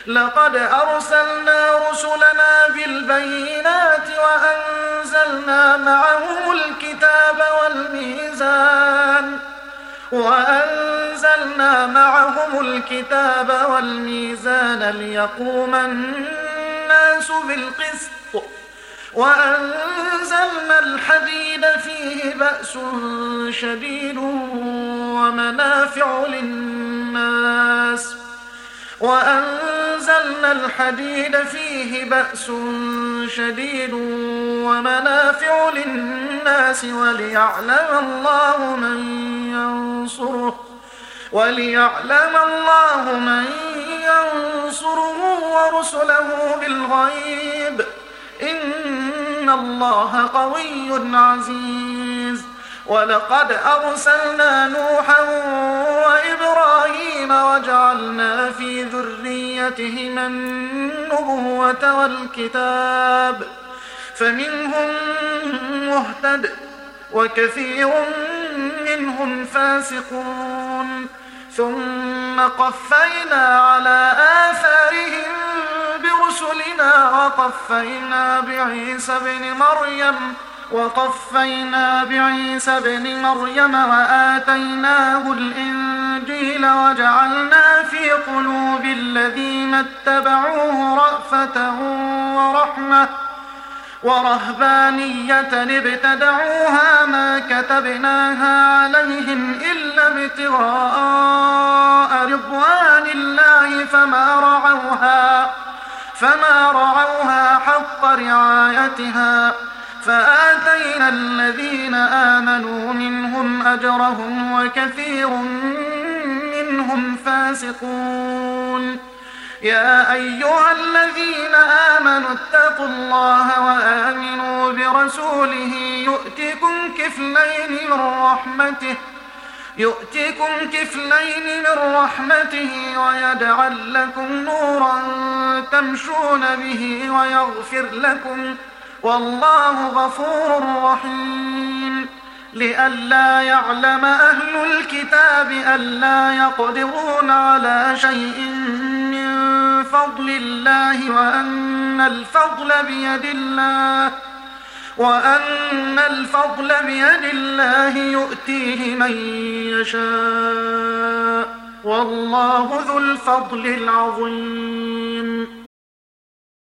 لقد أرسلنا رسلنا بالبينات وأنزلنا معهم الكتاب والميزان ليقوم الناس بالقسط وأنزلنا الحديد فيه بأس شديد ومنافع للناس وليعلم الله من ينصره ورسله بالغيب إن الله قوي عزيز. ولقد أرسلنا نوحا وإبراهيم وجعلنا في ذريتهما النبوة والكتاب فمنهم مهتد وكثير منهم فاسقون. ثم قفينا على آثارهم برسلنا وقفينا بعيسى بن مريم وآتيناه الإنجيل وجعلنا في قلوب الذين اتبعوه رأفة ورحمة ورهبانية ابتدعوها ما كتبناها عليهم إلا ابتغاء رضوان الله فما رعوها حق رعايتها فآتينا الذين آمنوا منهم أجرهم وكثير منهم فاسقون. يا أيها الذين آمنوا اتقوا الله وآمنوا برسوله يؤتكم كفلين من رحمته ويجعل لكم نورا تمشون به ويغفر لكم والله غفور رحيم. لئلا يعلم أهل الكتاب ألا يقدرون على شيء من فضل الله وأن الفضل بيد الله يؤتيه من يشاء والله ذو الفضل العظيم.